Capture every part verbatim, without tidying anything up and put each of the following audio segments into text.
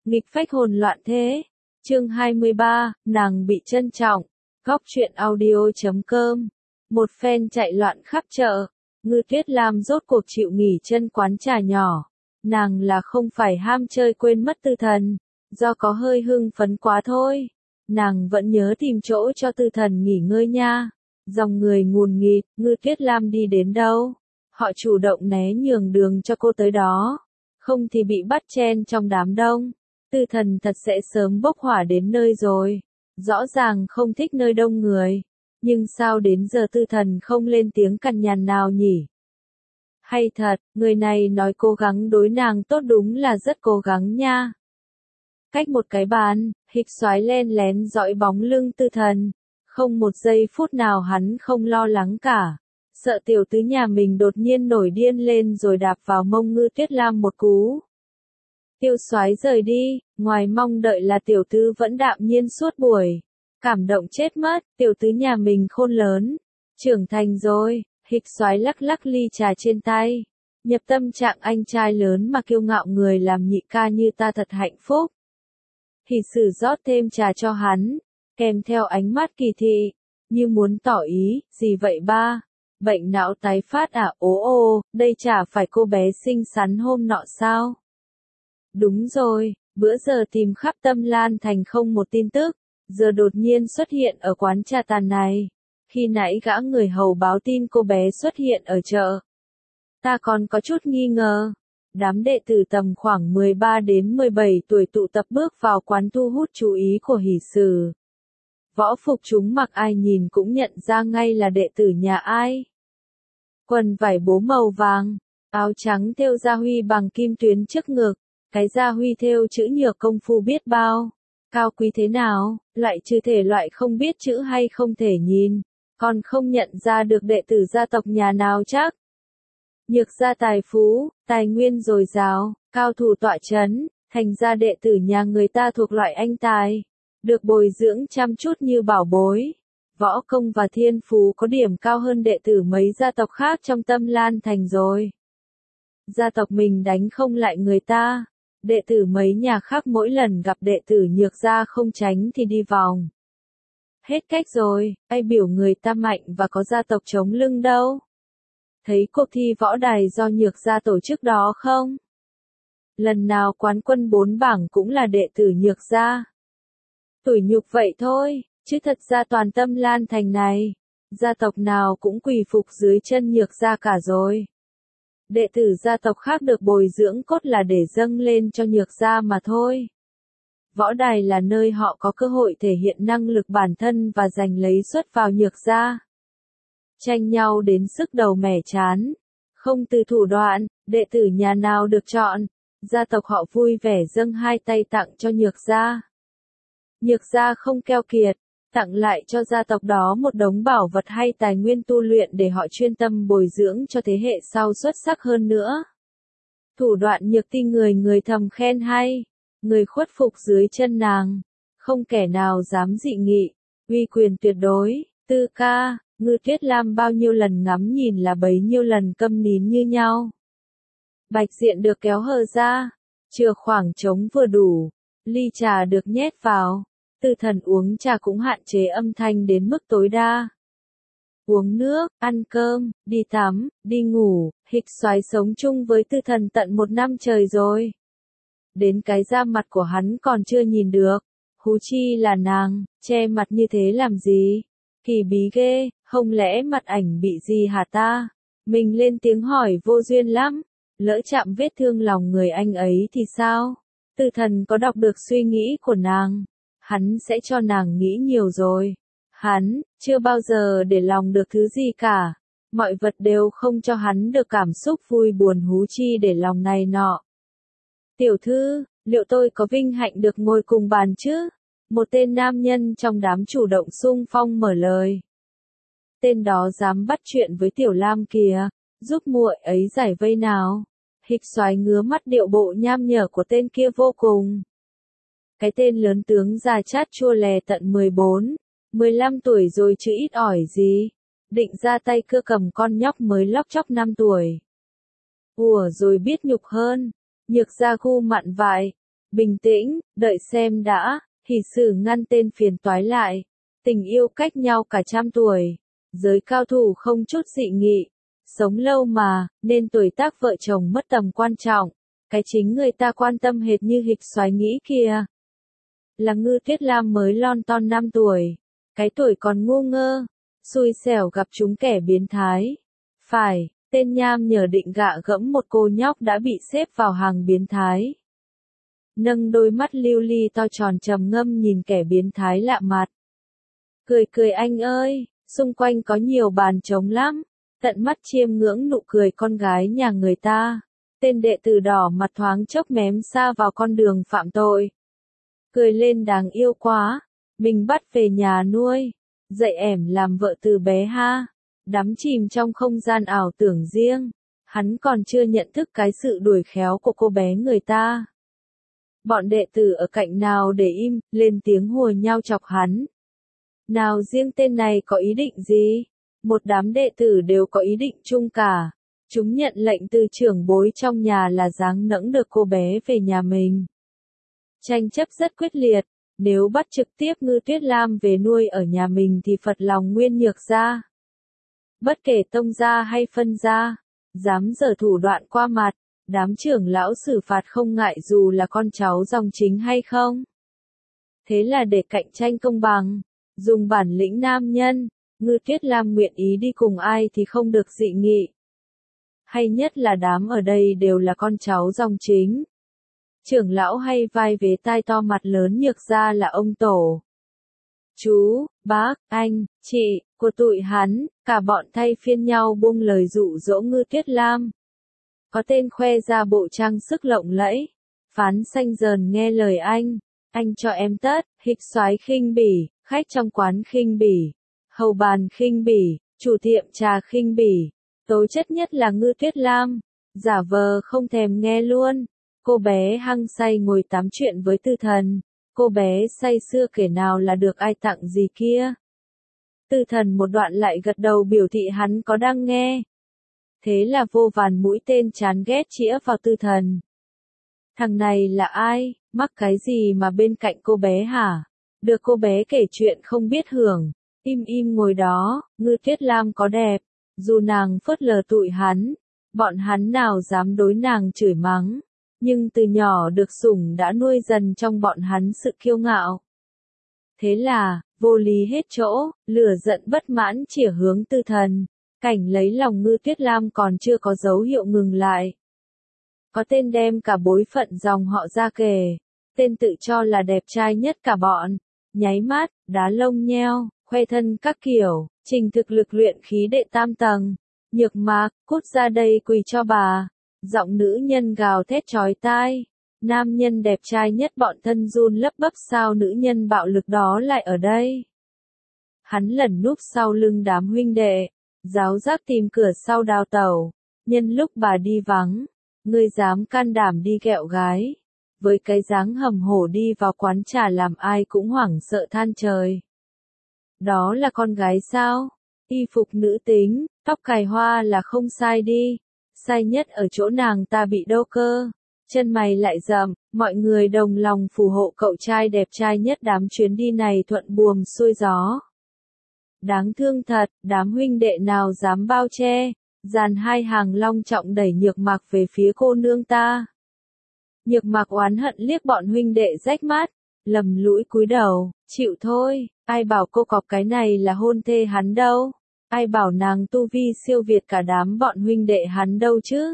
Nghịch phách hồn loạn thế. Chương hai mươi ba, nàng bị trân trọng. Góc truyện audio chấm com. Một phen chạy loạn khắp chợ, Ngư Tuyết Lam rốt cuộc chịu nghỉ chân quán trà nhỏ. Nàng là không phải ham chơi quên mất Tư Thần, do có hơi hưng phấn quá thôi. Nàng vẫn nhớ tìm chỗ cho Tư Thần nghỉ ngơi nha. Dòng người ngùn nghịt, Ngư Tuyết Lam đi đến đâu, họ chủ động né nhường đường cho cô tới đó. Không thì bị bắt chen trong đám đông. Tư Thần thật sẽ sớm bốc hỏa đến nơi rồi. Rõ ràng không thích nơi đông người. Nhưng sao đến giờ Tư Thần không lên tiếng cằn nhằn nào nhỉ? Hay thật, người này nói cố gắng đối nàng tốt đúng là rất cố gắng nha. Cách một cái bàn, Hịch Soái len lén dõi bóng lưng Tư Thần. Không một giây phút nào hắn không lo lắng cả. Sợ tiểu tứ nhà mình đột nhiên nổi điên lên rồi đạp vào mông Ngư Tuyết Lam một cú. Tiêu Soái rời đi, ngoài mong đợi là tiểu tứ vẫn đạm nhiên suốt buổi. Cảm động chết mất, tiểu tứ nhà mình khôn lớn, trưởng thành rồi. Hịch Soái lắc lắc ly trà trên tay. Nhập tâm trạng anh trai lớn mà kiêu ngạo người làm nhị ca như ta thật hạnh phúc. Hỷ Sử rót thêm trà cho hắn, kèm theo ánh mắt kỳ thị, như muốn tỏ ý, gì vậy ba? Bệnh não tái phát à? Ố ô, đây chả phải cô bé xinh xắn hôm nọ sao? Đúng rồi, bữa giờ tìm khắp Tâm Lan Thành không một tin tức, giờ đột nhiên xuất hiện ở quán trà tàn này. Khi nãy gã người hầu báo tin cô bé xuất hiện ở chợ. Ta còn có chút nghi ngờ. Đám đệ tử tầm khoảng mười ba đến mười bảy tuổi tụ tập bước vào quán thu hút chú ý của Hỷ Sử. Võ phục chúng mặc ai nhìn cũng nhận ra ngay là đệ tử nhà ai. Quần vải bố màu vàng, áo trắng thêu gia huy bằng kim tuyến trước ngực, cái gia huy thêu chữ Nhược công phu biết bao. Cao quý thế nào, lại trừ thể loại không biết chữ hay không thể nhìn, còn không nhận ra được đệ tử gia tộc nhà nào chắc. Nhược gia tài phú, tài nguyên dồi dào, cao thủ tọa chấn, thành ra đệ tử nhà người ta thuộc loại anh tài, được bồi dưỡng chăm chút như bảo bối. Võ công và thiên phú có điểm cao hơn đệ tử mấy gia tộc khác trong Tâm Lan Thành rồi. Gia tộc mình đánh không lại người ta, đệ tử mấy nhà khác mỗi lần gặp đệ tử Nhược gia không tránh thì đi vòng. Hết cách rồi, ai biểu người ta mạnh và có gia tộc chống lưng đâu. Thấy cuộc thi võ đài do Nhược gia tổ chức đó không? Lần nào quán quân bốn bảng cũng là đệ tử Nhược gia. Tủi nhục vậy thôi, chứ thật ra toàn Tâm Lan Thành này, gia tộc nào cũng quỳ phục dưới chân Nhược gia cả rồi. Đệ tử gia tộc khác được bồi dưỡng cốt là để dâng lên cho Nhược gia mà thôi. Võ đài là nơi họ có cơ hội thể hiện năng lực bản thân và giành lấy suất vào Nhược gia. Tranh nhau đến sức đầu mẻ chán, không từ thủ đoạn, đệ tử nhà nào được chọn, gia tộc họ vui vẻ dâng hai tay tặng cho Nhược gia. Nhược gia không keo kiệt, tặng lại cho gia tộc đó một đống bảo vật hay tài nguyên tu luyện để họ chuyên tâm bồi dưỡng cho thế hệ sau xuất sắc hơn nữa. Thủ đoạn Nhược ti người người thầm khen hay, người khuất phục dưới chân nàng, không kẻ nào dám dị nghị, uy quyền tuyệt đối. Tư ca, Ngư Tuyết Lam bao nhiêu lần ngắm nhìn là bấy nhiêu lần câm nín như nhau. Bạch diện được kéo hờ ra, chừa khoảng trống vừa đủ, ly trà được nhét vào. Tư Thần uống trà cũng hạn chế âm thanh đến mức tối đa. Uống nước, ăn cơm, đi tắm, đi ngủ, Hịch Soái sống chung với Tư Thần tận một năm trời rồi. Đến cái da mặt của hắn còn chưa nhìn được, huống chi là nàng, che mặt như thế làm gì? Kỳ bí ghê, không lẽ mặt ảnh bị gì hả ta? Mình lên tiếng hỏi vô duyên lắm, lỡ chạm vết thương lòng người anh ấy thì sao? Tư Thần có đọc được suy nghĩ của nàng, hắn sẽ cho nàng nghĩ nhiều rồi. Hắn, chưa bao giờ để lòng được thứ gì cả, mọi vật đều không cho hắn được cảm xúc vui buồn hú chi để lòng này nọ. Tiểu thư, liệu tôi có vinh hạnh được ngồi cùng bàn chứ? Một tên nam nhân trong đám chủ động xung phong mở lời. Tên đó dám bắt chuyện với Tiểu Lam kìa, giúp muội ấy giải vây nào. Hịch Soái ngứa mắt điệu bộ nham nhở của tên kia vô cùng. Cái tên lớn tướng già chát chua lè tận mười bốn, mười lăm tuổi rồi chứ ít ỏi gì. Định ra tay cưa cầm con nhóc mới lóc chóc năm tuổi. Ủa rồi biết nhục hơn. Nhược gia gu mặn vại. Bình tĩnh, đợi xem đã, hỷ sử ngăn tên phiền toái lại. Tình yêu cách nhau cả trăm tuổi. Giới cao thủ không chút dị nghị. Sống lâu mà, nên tuổi tác vợ chồng mất tầm quan trọng. Cái chính người ta quan tâm hệt như hịch soái nghĩ kìa. Là Ngư Tuyết Lam mới lon ton năm tuổi. Cái tuổi còn ngu ngơ. Xui xẻo gặp chúng kẻ biến thái. Phải, tên nham nhở định gạ gẫm một cô nhóc đã bị xếp vào hàng biến thái. Nâng đôi mắt lưu ly to tròn trầm ngâm nhìn kẻ biến thái lạ mặt. Cười cười anh ơi, xung quanh có nhiều bàn trống lắm. Tận mắt chiêm ngưỡng nụ cười con gái nhà người ta. Tên đệ tử đỏ mặt thoáng chốc mém xa vào con đường phạm tội. Cười lên đáng yêu quá. Mình bắt về nhà nuôi. Dạy ẻm làm vợ từ bé ha. Đắm chìm trong không gian ảo tưởng riêng. Hắn còn chưa nhận thức cái sự đuổi khéo của cô bé người ta. Bọn đệ tử ở cạnh nào để im, lên tiếng hùa nhau chọc hắn. Nào riêng tên này có ý định gì? Một đám đệ tử đều có ý định chung cả. Chúng nhận lệnh từ trưởng bối trong nhà là giáng nẫng được cô bé về nhà mình. Tranh chấp rất quyết liệt. Nếu bắt trực tiếp Ngư Tuyết Lam về nuôi ở nhà mình thì phật lòng nguyên nhược gia. Bất kể tông gia hay phân gia, dám giở thủ đoạn qua mặt, đám trưởng lão xử phạt không ngại dù là con cháu dòng chính hay không. Thế là để cạnh tranh công bằng, dùng bản lĩnh nam nhân, Ngư Tuyết Lam nguyện ý đi cùng ai thì không được dị nghị. Hay nhất là đám ở đây đều là con cháu dòng chính. Trưởng lão hay vai vế tai to mặt lớn nhược ra là ông tổ. Chú, bác, anh, chị, của tụi hắn, cả bọn thay phiên nhau buông lời dụ dỗ Ngư Tuyết Lam. Có tên khoe ra bộ trang sức lộng lẫy. Phán xanh dờn nghe lời anh. Anh cho em tất, hịch soái khinh bỉ, khách trong quán khinh bỉ, hầu bàn khinh bỉ, chủ tiệm trà khinh bỉ. Tố chất nhất là Ngư Tuyết Lam. Giả vờ không thèm nghe luôn. Cô bé hăng say ngồi tám chuyện với Tư Thần. Cô bé say sưa kể nào là được ai tặng gì kia. Tư Thần một đoạn lại gật đầu biểu thị hắn có đang nghe. Thế là vô vàn mũi tên chán ghét chĩa vào Tư Thần. Thằng này là ai, mắc cái gì mà bên cạnh cô bé hả? Được cô bé kể chuyện không biết hưởng. Im im ngồi đó, Ngư Tuyết Lam có đẹp. Dù nàng phớt lờ tụi hắn, bọn hắn nào dám đối nàng chửi mắng. Nhưng từ nhỏ được sủng đã nuôi dần trong bọn hắn sự kiêu ngạo. Thế là, vô lý hết chỗ, lửa giận bất mãn chĩa hướng Tư Thần. Cảnh lấy lòng Ngư Tuyết Lam còn chưa có dấu hiệu ngừng lại. Có tên đem cả bối phận dòng họ ra kề. Tên tự cho là đẹp trai nhất cả bọn. Nháy mắt, đá lông nheo, khoe thân các kiểu, trình thực lực luyện khí đệ tam tầng. Nhược Mạc, cút ra đây quỳ cho bà. Giọng nữ nhân gào thét chói tai. Nam nhân đẹp trai nhất bọn thân run lấp bấp sao nữ nhân bạo lực đó lại ở đây. Hắn lẩn núp sau lưng đám huynh đệ. Giáo giác tìm cửa sau đào tẩu. Nhân lúc bà đi vắng. Ngươi dám can đảm đi ghẹo gái. Với cái dáng hầm hổ đi vào quán trà làm ai cũng hoảng sợ than trời. Đó là con gái sao? Y phục nữ tính, tóc cài hoa là không sai đi. Sai nhất ở chỗ nàng ta bị đâu cơ. Chân mày lại rậm, mọi người đồng lòng phù hộ cậu trai đẹp trai nhất đám chuyến đi này thuận buồm xuôi gió. Đáng thương thật, đám huynh đệ nào dám bao che. Dàn hai hàng long trọng đẩy Nhược Mạc về phía cô nương ta. Nhược Mạc oán hận liếc bọn huynh đệ rách mắt, lầm lũi cúi đầu, chịu thôi, ai bảo cô cọp cái này là hôn thê hắn đâu, ai bảo nàng tu vi siêu việt cả đám bọn huynh đệ hắn đâu chứ.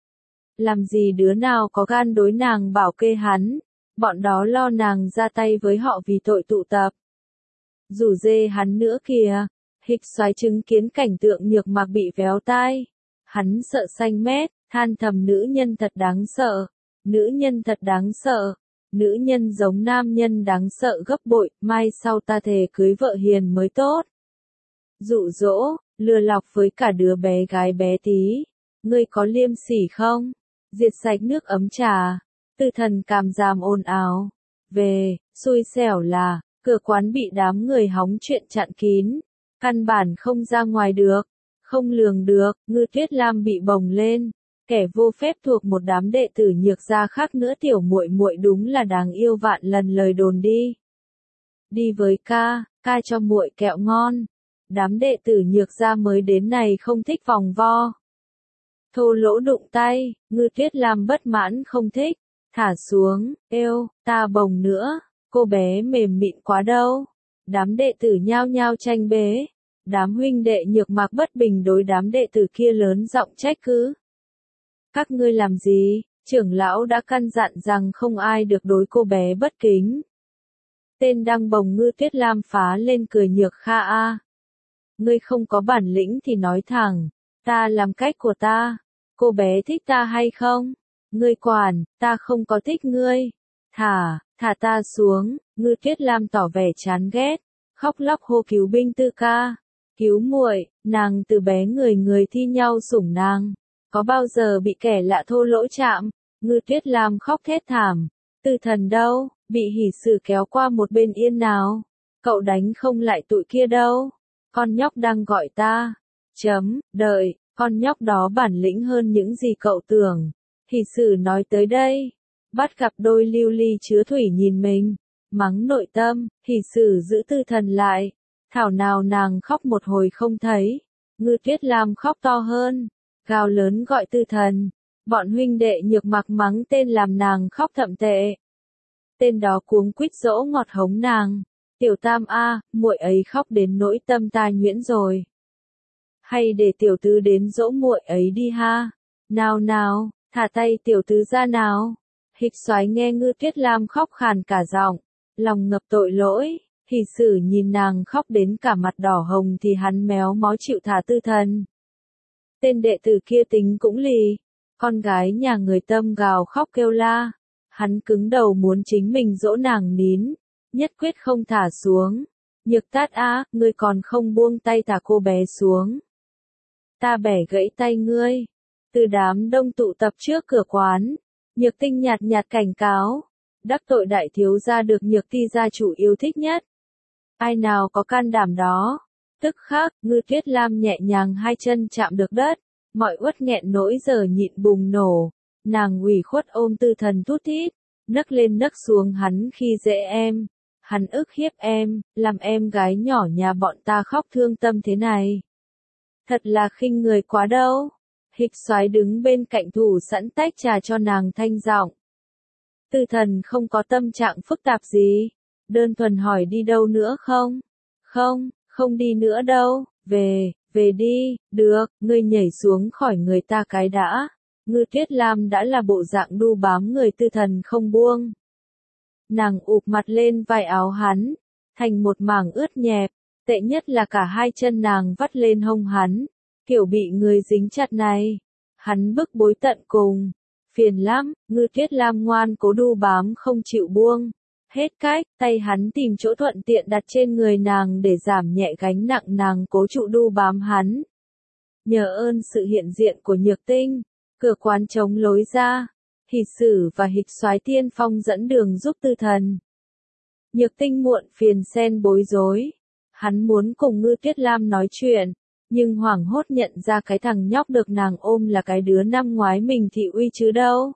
Làm gì đứa nào có gan đối nàng bảo kê hắn, bọn đó lo nàng ra tay với họ vì tội tụ tập. Rủ dê hắn nữa kìa. Hịch soái chứng kiến cảnh tượng Nhược Mạc bị véo tai. Hắn sợ xanh mét, than thầm nữ nhân thật đáng sợ. Nữ nhân thật đáng sợ. Nữ nhân giống nam nhân đáng sợ gấp bội, mai sau ta thề cưới vợ hiền mới tốt. Dụ dỗ, lừa lọc với cả đứa bé gái bé tí. Ngươi có liêm sỉ không? Diệt sạch nước ấm trà. Tư Thần cảm giảm ồn ào. Về, xui xẻo là, cửa quán bị đám người hóng chuyện chặn kín. Căn bản không ra ngoài được, không lường được, Ngư Tuyết Lam bị bồng lên. kẻ vô phép thuộc một đám đệ tử Nhược gia khác nữa, tiểu muội muội đúng là đáng yêu vạn lần lời đồn đi. Đi với ca, ca cho muội kẹo ngon. Đám đệ tử Nhược gia mới đến này không thích vòng vo. Thô lỗ đụng tay, Ngư Tuyết Lam bất mãn không thích, thả xuống, êu, ta bồng nữa, cô bé mềm mịn quá đâu. Đám đệ tử nhao nhao tranh bế, đám huynh đệ Nhược Mạc bất bình đối đám đệ tử kia lớn giọng trách cứ. Các ngươi làm gì, trưởng lão đã căn dặn rằng không ai được đối cô bé bất kính. Tên đang bồng Ngư Tuyết Lam phá lên cười Nhược Kha a. Ngươi không có bản lĩnh thì nói thẳng, ta làm cách của ta, cô bé thích ta hay không? Ngươi quản, ta không có thích ngươi. Thả, thả ta xuống, Ngư Tuyết Lam tỏ vẻ chán ghét, khóc lóc hô cứu binh Tư ca, cứu muội, nàng từ bé người người thi nhau sủng nàng, có bao giờ bị kẻ lạ thô lỗ chạm? Ngư Tuyết Lam khóc thét thảm, Tư thần đâu, bị hỉ sử kéo qua một bên yên nào, cậu đánh không lại tụi kia đâu, con nhóc đang gọi ta, chấm, đợi, con nhóc đó bản lĩnh hơn những gì cậu tưởng, hỉ sử nói tới đây, bắt gặp đôi lưu ly chứa thủy nhìn mình, mắng nội tâm, hỉ sử giữ Tư thần lại, thảo nào nàng khóc một hồi không thấy, Ngư Tuyết Lam khóc to hơn, gào lớn gọi Tư thần, bọn huynh đệ Nhược Mạc mắng tên làm nàng khóc thậm tệ. Tên đó cuống quýt dỗ ngọt hống nàng, tiểu tam a, muội ấy khóc đến nỗi tâm ta nhuyễn rồi. Hay để tiểu tứ đến dỗ muội ấy đi ha, nào nào, thả tay tiểu tứ ra nào. Hịch Soái nghe Ngư Tuyết Lam khóc khàn cả giọng, lòng ngập tội lỗi, hỉ sử nhìn nàng khóc đến cả mặt đỏ hồng thì hắn méo mó chịu thả Tư thần. Tên đệ tử kia tính cũng lì, con gái nhà người tâm gào khóc kêu la, hắn cứng đầu muốn chính mình dỗ nàng nín, nhất quyết không thả xuống. Nhược Tát á, ngươi còn không buông tay thả cô bé xuống. Ta bẻ gãy tay ngươi. Từ đám đông tụ tập trước cửa quán, Nhược Tinh nhạt nhạt cảnh cáo, đắc tội đại thiếu gia được Nhược Ti gia chủ yêu thích nhất. Ai nào có can đảm đó? Tức khắc, Ngư Tuyết Lam nhẹ nhàng hai chân chạm được đất, mọi uất nghẹn nỗi giờ nhịn bùng nổ, nàng ủy khuất ôm Tư thần thút thít, nấc lên nấc xuống hắn khi dễ em, hắn ức hiếp em, làm em gái nhỏ nhà bọn ta khóc thương tâm thế này. Thật là khinh người quá đâu. Hịch Soái đứng bên cạnh thủ sẵn tách trà cho nàng thanh giọng. Tư thần không có tâm trạng phức tạp gì, đơn thuần hỏi đi đâu nữa không? Không, không đi nữa đâu, về, về đi, được, ngươi nhảy xuống khỏi người ta cái đã. Ngư Tuyết Lam đã là bộ dạng đu bám người Tư thần không buông. Nàng ụp mặt lên vai áo hắn, thành một mảng ướt nhẹp, tệ nhất là cả hai chân nàng vắt lên hông hắn, kiểu bị người dính chặt này. Hắn bức bối tận cùng, phiền lắm, Ngư Tuyết Lam ngoan cố đu bám không chịu buông. Hết cách, tay hắn tìm chỗ thuận tiện đặt trên người nàng để giảm nhẹ gánh nặng nàng cố trụ đu bám hắn. Nhờ ơn sự hiện diện của Nhược Tinh, cửa quán trống lối ra, hỉ sử và Hịch Soái tiên phong dẫn đường giúp Tư thần. Nhược Tinh muộn phiền xen bối rối, hắn muốn cùng Ngư Tuyết Lam nói chuyện, nhưng hoảng hốt nhận ra cái thằng nhóc được nàng ôm là cái đứa năm ngoái mình thị uy chứ đâu.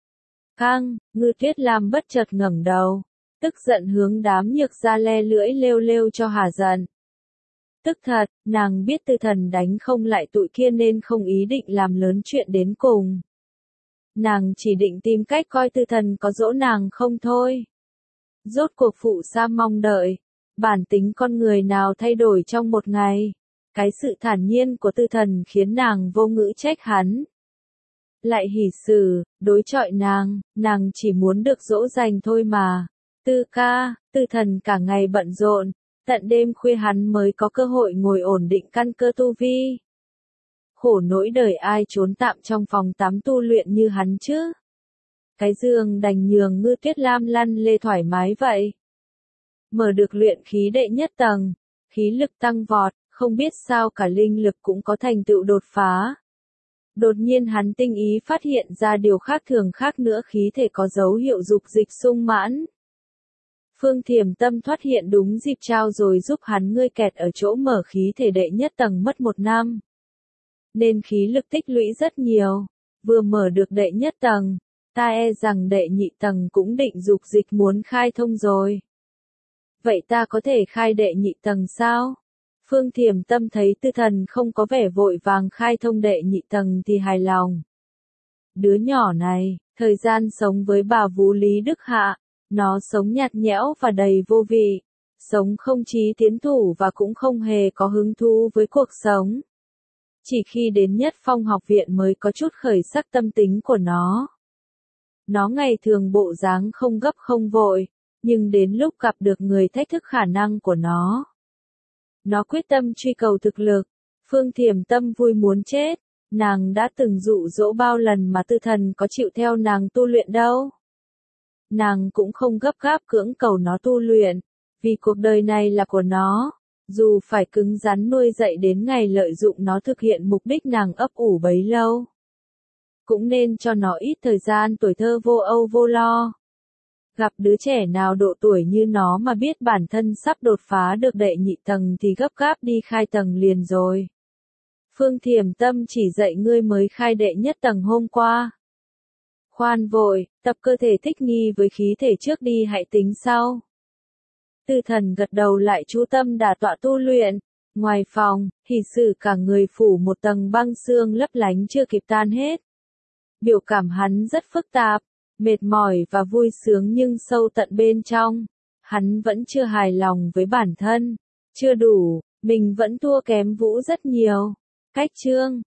Căng, Ngư Tuyết Lam bất chợt ngẩng đầu, tức giận hướng đám Nhược gia le lưỡi lêu lêu cho hả giận. Tức thật, nàng biết Tư thần đánh không lại tụi kia nên không ý định làm lớn chuyện đến cùng. Nàng chỉ định tìm cách coi Tư thần có dỗ nàng không thôi. Rốt cuộc phụ sa mong đợi, bản tính con người nào thay đổi trong một ngày. Cái sự thản nhiên của Tư thần khiến nàng vô ngữ trách hắn. Lại hỉ sử, đối chọi nàng, nàng chỉ muốn được dỗ dành thôi mà. Tư ca, Tư thần cả ngày bận rộn, tận đêm khuya hắn mới có cơ hội ngồi ổn định căn cơ tu vi. Khổ nỗi đời ai trốn tạm trong phòng tắm tu luyện như hắn chứ. Cái giường đành nhường Ngư Tuyết Lam lăn lê thoải mái vậy. Mở được luyện khí đệ nhất tầng, khí lực tăng vọt, không biết sao cả linh lực cũng có thành tựu đột phá. Đột nhiên hắn tinh ý phát hiện ra điều khác thường khác nữa, khí thể có dấu hiệu dục dịch sung mãn. Phương Thiểm Tâm thoát hiện đúng dịp trao rồi giúp hắn ngươi kẹt ở chỗ mở khí thể đệ nhất tầng mất một năm. Nên khí lực tích lũy rất nhiều. vừa mở được đệ nhất tầng, ta e rằng đệ nhị tầng cũng định dục dịch muốn khai thông rồi. Vậy ta có thể khai đệ nhị tầng sao? Phương Thiểm Tâm thấy Tư Thần không có vẻ vội vàng khai thông đệ nhị tầng thì hài lòng. Đứa nhỏ này, thời gian sống với bà vú Lý Đức Hạ, nó sống nhạt nhẽo và đầy vô vị, sống không chí tiến thủ và cũng không hề có hứng thú với cuộc sống. Chỉ khi đến Nhất Phong học viện mới có chút khởi sắc tâm tính của nó. Nó ngày thường bộ dáng không gấp không vội, nhưng đến lúc gặp được người thách thức khả năng của nó, nó quyết tâm truy cầu thực lực. Phương Thiểm Tâm vui muốn chết, nàng đã từng dụ dỗ bao lần mà Tư Thần có chịu theo nàng tu luyện đâu. Nàng cũng không gấp gáp cưỡng cầu nó tu luyện, vì cuộc đời này là của nó, dù phải cứng rắn nuôi dạy đến ngày lợi dụng nó thực hiện mục đích nàng ấp ủ bấy lâu. Cũng nên cho nó ít thời gian tuổi thơ vô âu vô lo. Gặp đứa trẻ nào độ tuổi như nó mà biết bản thân sắp đột phá được đệ nhị tầng thì gấp gáp đi khai tầng liền rồi. Phương Thiểm Tâm chỉ dạy ngươi mới khai đệ nhất tầng hôm qua. Khoan vội, tập cơ thể thích nghi với khí thể trước đi hãy tính sau. Tư Thần gật đầu lại chú tâm đả tọa tu luyện. Ngoài phòng, Hỷ Sử cả người phủ một tầng băng xương lấp lánh chưa kịp tan hết. Biểu cảm hắn rất phức tạp, mệt mỏi và vui sướng nhưng sâu tận bên trong, hắn vẫn chưa hài lòng với bản thân, chưa đủ, mình vẫn thua kém Vũ rất nhiều. Cách chương